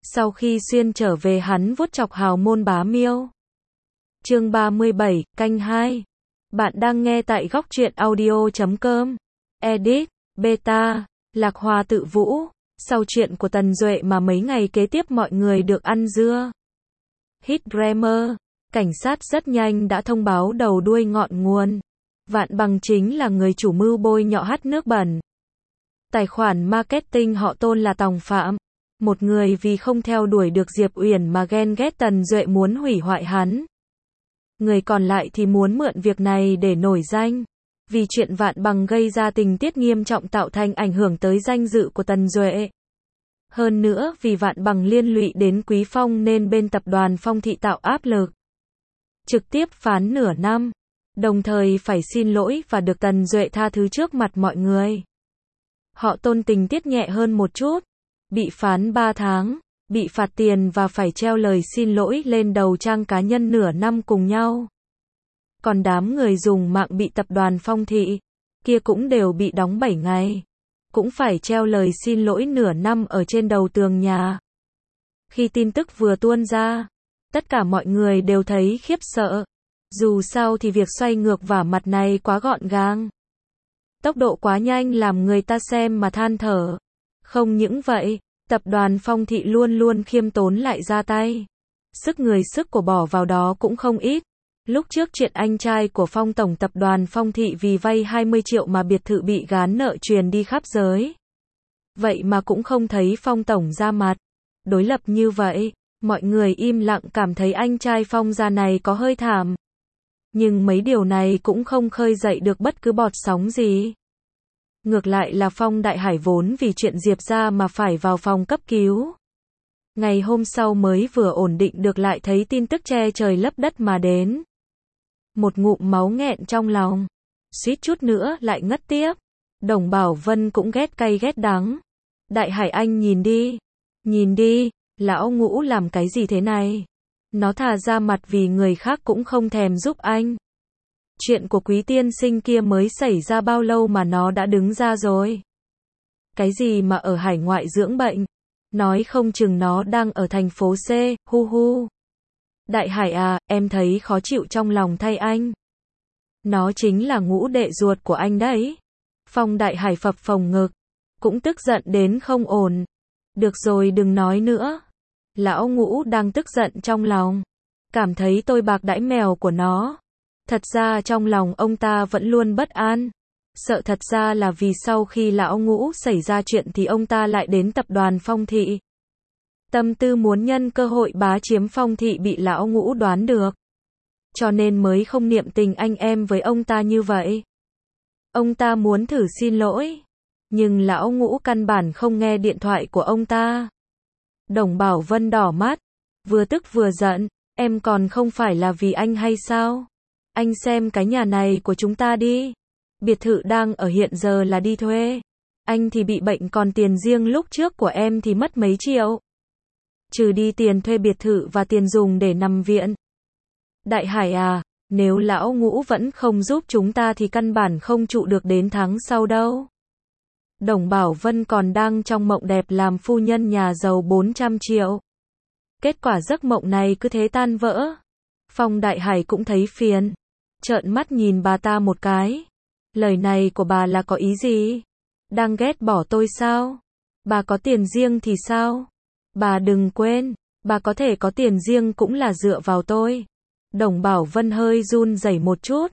Sau khi xuyên trở về hắn vuốt chọc hào môn bá miêu. Chương 37, canh 2. Bạn đang nghe tại góc truyện audio.com. Edit, Beta, Lạc Hoa tự vũ. Sau chuyện của Tần Duệ mà mấy ngày kế tiếp mọi người được ăn dưa. Hit Grammar. Cảnh sát rất nhanh đã thông báo đầu đuôi ngọn nguồn. Vạn Bằng chính là người chủ mưu bôi nhọ hắt nước bẩn. Tài khoản marketing họ Tôn là Tòng Phạm. Một người vì không theo đuổi được Diệp Uyển mà ghen ghét Tần Duệ muốn hủy hoại hắn. Người còn lại thì muốn mượn việc này để nổi danh. Vì chuyện Vạn Bằng gây ra tình tiết nghiêm trọng tạo thành ảnh hưởng tới danh dự của Tần Duệ. Hơn nữa vì Vạn Bằng liên lụy đến Quý Phong nên bên tập đoàn Phong Thị tạo áp lực. Trực tiếp phán nửa năm. Đồng thời phải xin lỗi và được Tần Duệ tha thứ trước mặt mọi người. Họ Tôn tình tiết nhẹ hơn một chút. Bị phán 3 tháng, bị phạt tiền và phải treo lời xin lỗi lên đầu trang cá nhân nửa năm cùng nhau. Còn đám người dùng mạng bị tập đoàn Phong Thị kia cũng đều bị đóng 7 ngày. Cũng phải treo lời xin lỗi nửa năm ở trên đầu tường nhà. Khi tin tức vừa tuôn ra, tất cả mọi người đều thấy khiếp sợ. Dù sao thì việc xoay ngược vả mặt này quá gọn gàng. Tốc độ quá nhanh làm người ta xem mà than thở. Không những vậy, tập đoàn Phong Thị luôn luôn khiêm tốn lại ra tay. Sức người sức của bỏ vào đó cũng không ít. Lúc trước chuyện anh trai của Phong tổng tập đoàn Phong Thị vì vay 20 triệu mà biệt thự bị gán nợ truyền đi khắp giới. Vậy mà cũng không thấy Phong tổng ra mặt. Đối lập như vậy, mọi người im lặng cảm thấy anh trai Phong gia này có hơi thảm. Nhưng mấy điều này cũng không khơi dậy được bất cứ bọt sóng gì. Ngược lại là Phong Đại Hải vốn vì chuyện Diệp ra mà phải vào phòng cấp cứu. Ngày hôm sau mới vừa ổn định được lại thấy tin tức che trời lấp đất mà đến. Một ngụm máu nghẹn trong lòng. Suýt chút nữa lại ngất tiếp. Đồng Bảo Vân cũng ghét cay ghét đắng. Đại Hải anh nhìn đi. Nhìn đi, lão Ngũ làm cái gì thế này? Nó thà ra mặt vì người khác cũng không thèm giúp anh. Chuyện của Quý tiên sinh kia mới xảy ra bao lâu mà nó đã đứng ra rồi. Cái gì mà ở hải ngoại dưỡng bệnh. Nói không chừng nó đang ở thành phố C, hu hu. Đại Hải à, em thấy khó chịu trong lòng thay anh. Nó chính là Ngũ đệ ruột của anh đấy. Phong Đại Hải phập phồng ngực. Cũng tức giận đến không ổn. Được rồi đừng nói nữa. Lão Ngũ đang tức giận trong lòng. Cảm thấy tôi bạc đãi mèo của nó. Thật ra trong lòng ông ta vẫn luôn bất an. Sợ thật ra là vì sau khi lão Ngũ xảy ra chuyện thì ông ta lại đến tập đoàn Phong Thị. Tâm tư muốn nhân cơ hội bá chiếm Phong Thị bị lão Ngũ đoán được. Cho nên mới không niệm tình anh em với ông ta như vậy. Ông ta muốn thử xin lỗi. Nhưng lão Ngũ căn bản không nghe điện thoại của ông ta. Đồng Bảo Vân đỏ mắt. Vừa tức vừa giận. Em còn không phải là vì anh hay sao? Anh xem cái nhà này của chúng ta đi. Biệt thự đang ở hiện giờ là đi thuê. Anh thì bị bệnh còn tiền riêng lúc trước của em thì mất mấy triệu. Trừ đi tiền thuê biệt thự và tiền dùng để nằm viện. Đại Hải à, nếu lão Ngũ vẫn không giúp chúng ta thì căn bản không trụ được đến tháng sau đâu. Đồng Bảo Vân còn đang trong mộng đẹp làm phu nhân nhà giàu 400 triệu. Kết quả giấc mộng này cứ thế tan vỡ. Phong Đại Hải cũng thấy phiền. Trợn mắt nhìn bà ta một cái. Lời này của bà là có ý gì? Đang ghét bỏ tôi sao? Bà có tiền riêng thì sao? Bà đừng quên, bà có thể có tiền riêng cũng là dựa vào tôi. Đồng Bảo Vân hơi run rẩy một chút.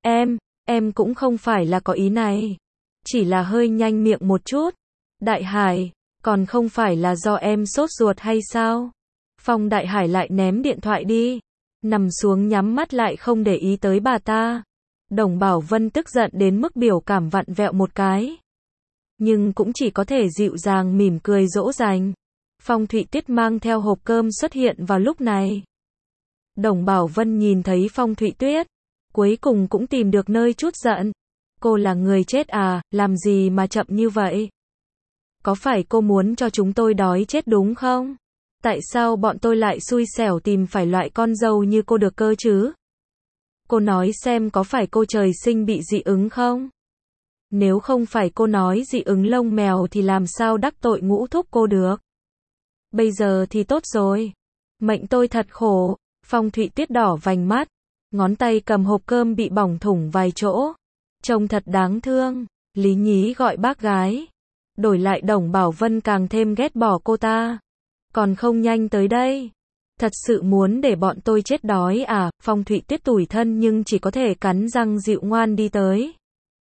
Em cũng không phải là có ý này. Chỉ là hơi nhanh miệng một chút. Đại Hải, còn không phải là do em sốt ruột hay sao? Phong Đại Hải lại ném điện thoại đi. Nằm xuống nhắm mắt lại không để ý tới bà ta. Đồng Bảo Vân tức giận đến mức biểu cảm vặn vẹo một cái. Nhưng cũng chỉ có thể dịu dàng mỉm cười dỗ dành. Phong Thụy Tuyết mang theo hộp cơm xuất hiện vào lúc này. Đồng Bảo Vân nhìn thấy Phong Thụy Tuyết. Cuối cùng cũng tìm được nơi trút giận. Cô là người chết à, làm gì mà chậm như vậy? Có phải cô muốn cho chúng tôi đói chết đúng không? Tại sao bọn tôi lại xui xẻo tìm phải loại con dâu như cô được cơ chứ? Cô nói xem có phải cô trời sinh bị dị ứng không? Nếu không phải cô nói dị ứng lông mèo thì làm sao đắc tội Ngũ thúc cô được? Bây giờ thì tốt rồi. Mệnh tôi thật khổ. Phong Thụy Tuyết đỏ vành mắt, ngón tay cầm hộp cơm bị bỏng thủng vài chỗ. Trông thật đáng thương. Lý Nhí gọi bác gái. Đổi lại Đồng Bảo Vân càng thêm ghét bỏ cô ta. Còn không nhanh tới đây. Thật sự muốn để bọn tôi chết đói à? Phong Thụy Tuyết tủi thân nhưng chỉ có thể cắn răng dịu ngoan đi tới.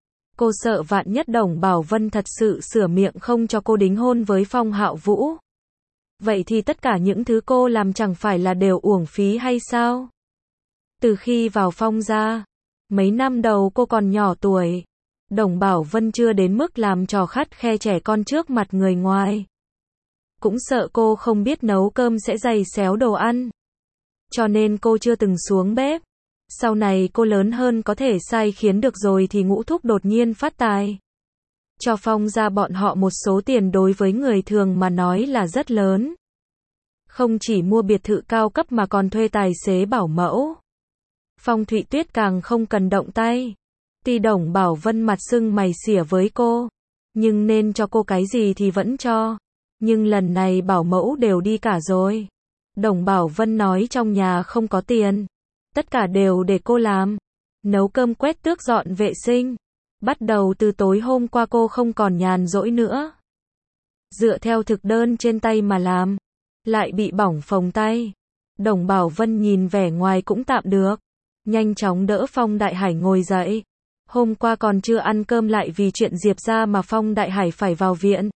Cô sợ vạn nhất Đồng Bảo Vân thật sự sửa miệng không cho cô đính hôn với Phong Hạo Vũ. Vậy thì tất cả những thứ cô làm chẳng phải là đều uổng phí hay sao? Từ khi vào Phong gia, mấy năm đầu cô còn nhỏ tuổi. Đồng Bảo Vân chưa đến mức làm trò khắt khe trẻ con trước mặt người ngoài. Cũng sợ cô không biết nấu cơm sẽ giày xéo đồ ăn. Cho nên cô chưa từng xuống bếp. Sau này cô lớn hơn có thể sai khiến được rồi thì Ngũ Thúc đột nhiên phát tài. Cho Phong gia bọn họ một số tiền đối với người thường mà nói là rất lớn. Không chỉ mua biệt thự cao cấp mà còn thuê tài xế bảo mẫu. Phong Thụy Tuyết càng không cần động tay. Tuy Đồng Bảo Vân mặt sưng mày xỉa với cô, nhưng nên cho cô cái gì thì vẫn cho. Nhưng lần này bảo mẫu đều đi cả rồi. Đồng Bảo Vân nói trong nhà không có tiền. Tất cả đều để cô làm. Nấu cơm, quét tước, dọn vệ sinh. Bắt đầu từ tối hôm qua cô không còn nhàn rỗi nữa. Dựa theo thực đơn trên tay mà làm. Lại bị bỏng phồng tay. Đồng Bảo Vân nhìn vẻ ngoài cũng tạm được. Nhanh chóng đỡ Phong Đại Hải ngồi dậy. Hôm qua còn chưa ăn cơm lại vì chuyện Diệp ra mà Phong Đại Hải phải vào viện.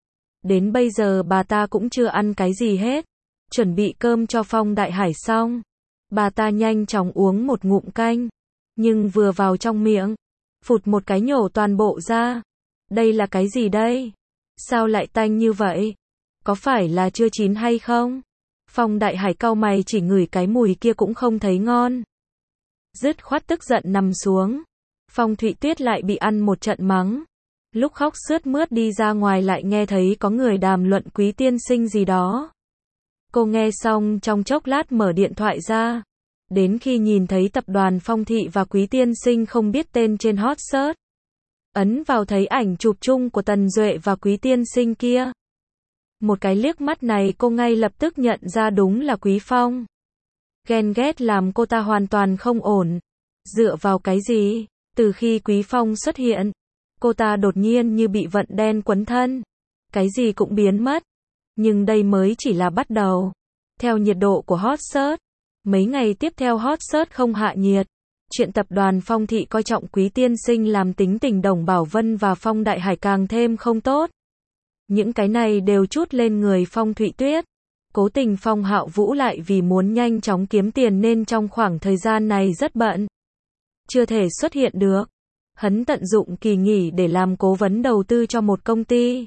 Đến bây giờ bà ta cũng chưa ăn cái gì hết. Chuẩn bị cơm cho Phong Đại Hải xong. Bà ta nhanh chóng uống một ngụm canh. Nhưng vừa vào trong miệng, phụt một cái nhổ toàn bộ ra. Đây là cái gì đây? Sao lại tanh như vậy? Có phải là chưa chín hay không? Phong Đại Hải cau mày, chỉ ngửi cái mùi kia cũng không thấy ngon. Dứt khoát tức giận nằm xuống. Phong Thụy Tuyết lại bị ăn một trận mắng. Lúc khóc sướt mướt đi ra ngoài lại nghe thấy có người đàm luận Quý tiên sinh gì đó. Cô nghe xong trong chốc lát mở điện thoại ra. Đến khi nhìn thấy tập đoàn Phong Thị và Quý tiên sinh không biết tên trên hot search. Ấn vào thấy ảnh chụp chung của Tần Duệ và Quý tiên sinh kia. Một cái liếc mắt này cô ngay lập tức nhận ra đúng là Quý Phong. Ghen ghét làm cô ta hoàn toàn không ổn. Dựa vào cái gì? Từ khi Quý Phong xuất hiện, cô ta đột nhiên như bị vận đen quấn thân. Cái gì cũng biến mất. Nhưng đây mới chỉ là bắt đầu. Theo nhiệt độ của hot search, mấy ngày tiếp theo hot search không hạ nhiệt. Chuyện tập đoàn Phong Thị coi trọng Quý tiên sinh làm tính tình Đồng Bảo Vân và Phong Đại Hải càng thêm không tốt. Những cái này đều trút lên người Phong Thụy Tuyết. Cố tình Phong Hạo Vũ lại vì muốn nhanh chóng kiếm tiền nên trong khoảng thời gian này rất bận. Chưa thể xuất hiện được. Hắn tận dụng kỳ nghỉ để làm cố vấn đầu tư cho một công ty.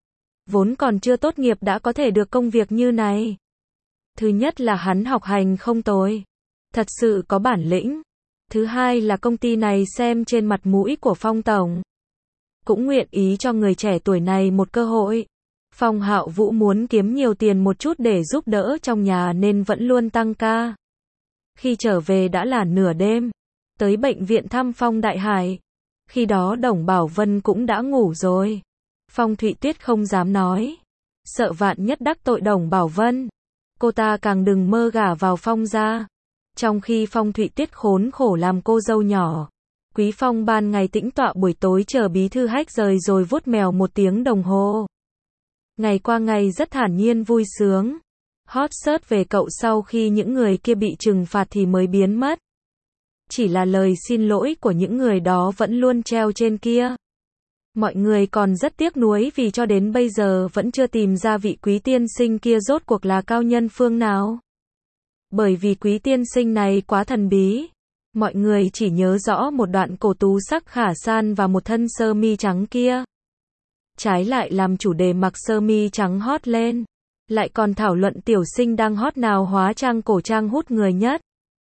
Vốn còn chưa tốt nghiệp đã có thể được công việc như này. Thứ nhất là hắn học hành không tồi. Thật sự có bản lĩnh. Thứ hai là công ty này xem trên mặt mũi của Phong Tổng. Cũng nguyện ý cho người trẻ tuổi này một cơ hội. Phong Hạo Vũ muốn kiếm nhiều tiền một chút để giúp đỡ trong nhà nên vẫn luôn tăng ca. Khi trở về đã là nửa đêm. Tới bệnh viện thăm Phong Đại Hải. Khi đó Đồng Bảo Vân cũng đã ngủ rồi. Phong Thụy Tuyết không dám nói. Sợ vạn nhất đắc tội Đồng Bảo Vân. Cô ta càng đừng mơ gả vào Phong gia. Trong khi Phong Thụy Tuyết khốn khổ làm cô dâu nhỏ. Quý Phong ban ngày tĩnh tọa, buổi tối chờ bí thư Hách rời rồi vuốt mèo 1 tiếng đồng hồ. Ngày qua ngày rất thản nhiên vui sướng. Hot search về cậu sau khi những người kia bị trừng phạt thì mới biến mất. Chỉ là lời xin lỗi của những người đó vẫn luôn treo trên kia. Mọi người còn rất tiếc nuối vì cho đến bây giờ vẫn chưa tìm ra vị Quý tiên sinh kia rốt cuộc là cao nhân phương nào. Bởi vì Quý tiên sinh này quá thần bí. Mọi người chỉ nhớ rõ một đoạn cổ tú sắc khả san và một thân sơ mi trắng kia. Trái lại làm chủ đề mặc sơ mi trắng hot lên. Lại còn thảo luận tiểu sinh đang hot nào hóa trang cổ trang hút người nhất.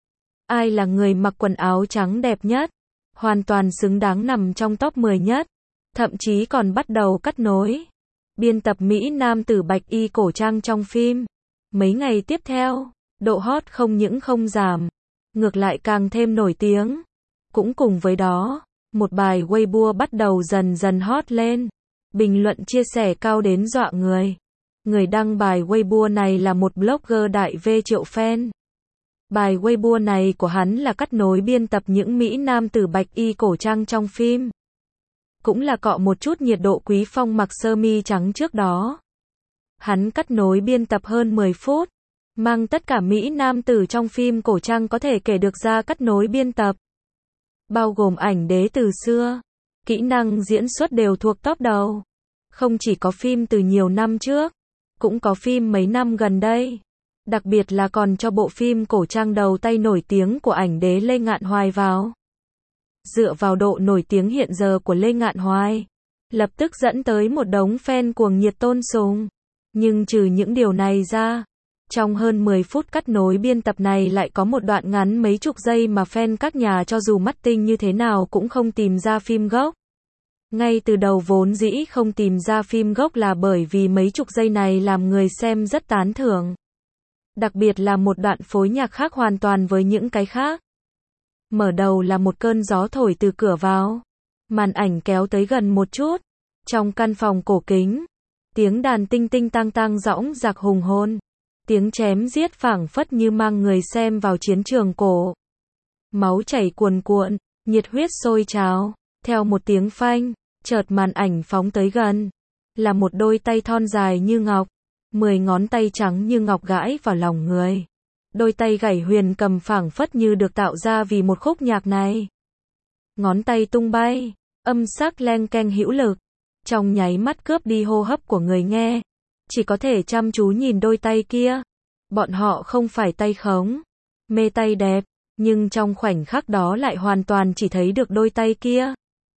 Ai là người mặc quần áo trắng đẹp nhất. Hoàn toàn xứng đáng nằm trong top 10 nhất. Thậm chí còn bắt đầu cắt nối. Biên tập Mỹ nam tử bạch y cổ trang trong phim. Mấy ngày tiếp theo, độ hot không những không giảm. Ngược lại càng thêm nổi tiếng. Cũng cùng với đó, một bài Weibo bắt đầu dần dần hot lên. Bình luận chia sẻ cao đến dọa người. Người đăng bài Weibo này là một blogger đại V triệu fan. Bài Weibo này của hắn là cắt nối biên tập những mỹ nam tử bạch y cổ trang trong phim. Cũng là cọ một chút nhiệt độ Quý Phong mặc sơ mi trắng trước đó. Hắn cắt nối biên tập hơn 10 phút, mang tất cả mỹ nam tử trong phim cổ trang có thể kể được ra cắt nối biên tập. Bao gồm ảnh đế từ xưa, kỹ năng diễn xuất đều thuộc top đầu. Không chỉ có phim từ nhiều năm trước, cũng có phim mấy năm gần đây. Đặc biệt là còn cho bộ phim cổ trang đầu tay nổi tiếng của ảnh đế Lê Ngạn Hoài vào. Dựa vào độ nổi tiếng hiện giờ của Lê Ngạn Hoài, lập tức dẫn tới một đống fan cuồng nhiệt tôn sùng. Nhưng trừ những điều này ra, trong hơn 10 phút cắt nối biên tập này lại có một đoạn ngắn mấy chục giây mà fan các nhà cho dù mắt tinh như thế nào cũng không tìm ra phim gốc. Ngay từ đầu vốn dĩ không tìm ra phim gốc là bởi vì mấy chục giây này làm người xem rất tán thưởng. Đặc biệt là một đoạn phối nhạc khác hoàn toàn với những cái khác. Mở đầu là một cơn gió thổi từ cửa vào. Màn ảnh kéo tới gần một chút. Trong căn phòng cổ kính, tiếng đàn tinh tinh tang tang dõng dạc hùng hồn. Tiếng chém giết phảng phất như mang người xem vào chiến trường cổ. Máu chảy cuồn cuộn, nhiệt huyết sôi trào. Theo một tiếng phanh, chợt màn ảnh phóng tới gần. Là một đôi tay thon dài như ngọc. 10 ngón tay trắng như ngọc gãi vào lòng người. Đôi tay gảy huyền cầm phảng phất như được tạo ra vì một khúc nhạc này. Ngón tay tung bay, âm sắc len keng hữu lực. Trong nháy mắt cướp đi hô hấp của người nghe. Chỉ có thể chăm chú nhìn đôi tay kia. Bọn họ không phải tay khống, mê tay đẹp, nhưng trong khoảnh khắc đó lại hoàn toàn chỉ thấy được đôi tay kia.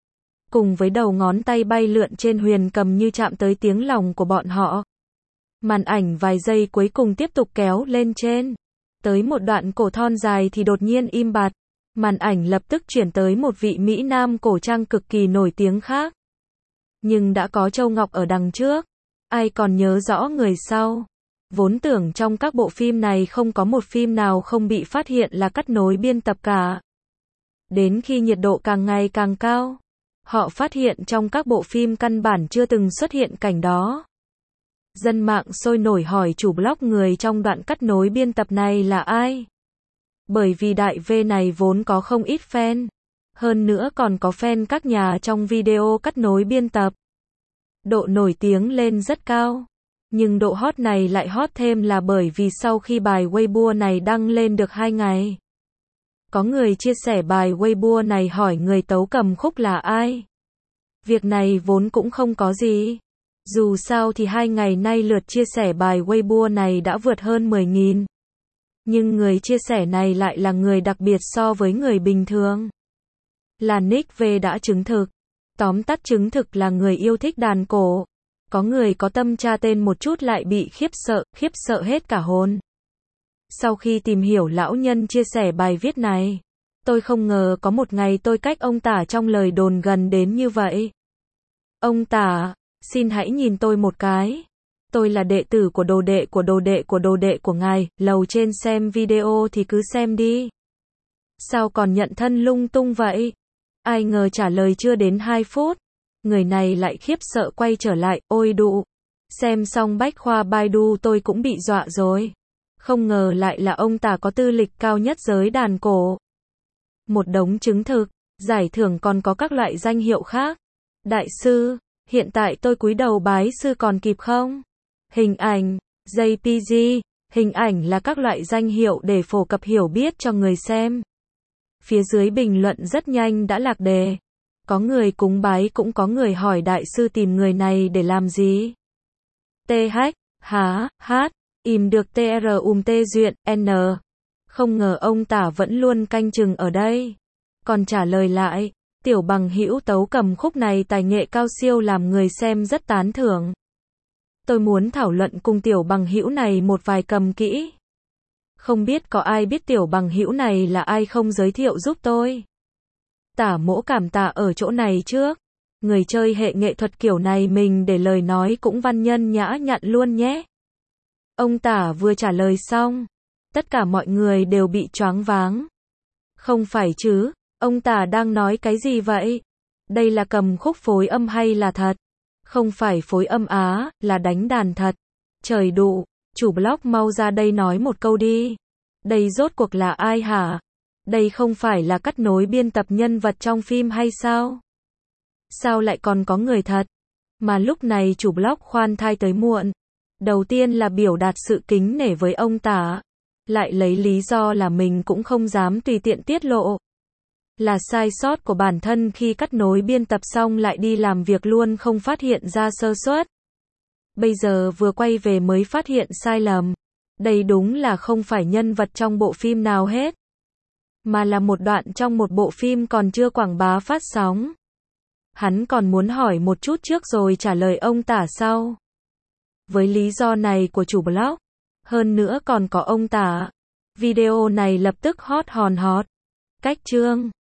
Cùng với đầu ngón tay bay lượn trên huyền cầm như chạm tới tiếng lòng của bọn họ. Màn ảnh vài giây cuối cùng tiếp tục kéo lên trên. Tới một đoạn cổ thon dài thì đột nhiên im bặt. Màn ảnh lập tức chuyển tới một vị mỹ nam cổ trang cực kỳ nổi tiếng khác. Nhưng đã có Châu Ngọc ở đằng trước. Ai còn nhớ rõ người sau. Vốn tưởng trong các bộ phim này không có một phim nào không bị phát hiện là cắt nối biên tập cả. Đến khi nhiệt độ càng ngày càng cao, họ phát hiện trong các bộ phim căn bản chưa từng xuất hiện cảnh đó. Dân mạng sôi nổi hỏi chủ blog người trong đoạn cắt nối biên tập này là ai. Bởi vì đại V này vốn có không ít fan. Hơn nữa còn có fan các nhà trong video cắt nối biên tập. Độ nổi tiếng lên rất cao. Nhưng độ hot này lại hot thêm là bởi vì sau khi bài Weibo này đăng lên được 2 ngày. Có người chia sẻ bài Weibo này hỏi người tấu cầm khúc là ai. Việc này vốn cũng không có gì. Dù sao thì 2 ngày nay lượt chia sẻ bài Weibo này đã vượt hơn 10.000. Nhưng người chia sẻ này lại là người đặc biệt so với người bình thường. Là Nick V đã chứng thực. Tóm tắt chứng thực là người yêu thích đàn cổ. Có người có tâm tra tên một chút lại bị khiếp sợ hết cả hồn. Sau khi tìm hiểu lão nhân chia sẻ bài viết này, tôi không ngờ có một ngày tôi cách ông Tả trong lời đồn gần đến như vậy. Ông Tả, xin hãy nhìn tôi một cái. Tôi là đệ tử của đồ đệ của đồ đệ của đồ đệ của ngài, lầu trên xem video thì cứ xem đi. Sao còn nhận thân lung tung vậy? Ai ngờ trả lời chưa đến 2 phút. Người này lại khiếp sợ quay trở lại, ôi đụ. Xem xong bách khoa Baidu tôi cũng bị dọa rồi. Không ngờ lại là ông Tả có tư lịch cao nhất giới đàn cổ. Một đống chứng thực, giải thưởng còn có các loại danh hiệu khác. Đại sư, hiện tại tôi cúi đầu bái sư còn kịp không? Hình ảnh, JPG, hình ảnh là các loại danh hiệu để phổ cập hiểu biết cho người xem. Phía dưới bình luận rất nhanh đã lạc đề. Có người cúng bái cũng có người hỏi đại sư tìm người này để làm gì. Im được TR tê duyện, N. Không ngờ ông Tả vẫn luôn canh chừng ở đây. Còn trả lời lại, tiểu bằng hữu tấu cầm khúc này tài nghệ cao siêu làm người xem rất tán thưởng. Tôi muốn thảo luận cùng tiểu bằng hữu này một vài cầm kỹ. Không biết có ai biết tiểu bằng hữu này là ai không giới thiệu giúp tôi. Tả mỗ cảm tạ ở chỗ này trước. Người chơi hệ nghệ thuật kiểu này mình để lời nói cũng văn nhân nhã nhặn luôn nhé. Ông Tả vừa trả lời xong, tất cả mọi người đều bị choáng váng. Không phải chứ, ông Tả đang nói cái gì vậy? Đây là cầm khúc phối âm hay là thật? Không phải phối âm á, là đánh đàn thật. Trời đụ, chủ blog mau ra đây nói một câu đi. Đây rốt cuộc là ai hả? Đây không phải là cắt nối biên tập nhân vật trong phim hay sao? Sao lại còn có người thật? Mà lúc này chủ blog khoan thai tới muộn. Đầu tiên là biểu đạt sự kính nể với ông Tả. Lại lấy lý do là mình cũng không dám tùy tiện tiết lộ. Là sai sót của bản thân khi cắt nối biên tập xong lại đi làm việc luôn không phát hiện ra sơ suất. Bây giờ vừa quay về mới phát hiện sai lầm. Đây đúng là không phải nhân vật trong bộ phim nào hết. Mà là một đoạn trong một bộ phim còn chưa quảng bá phát sóng. Hắn còn muốn hỏi một chút trước rồi trả lời ông Tả sau. Với lý do này của chủ blog, hơn nữa còn có ông Tả, video này lập tức hot hòn hot. Cách chương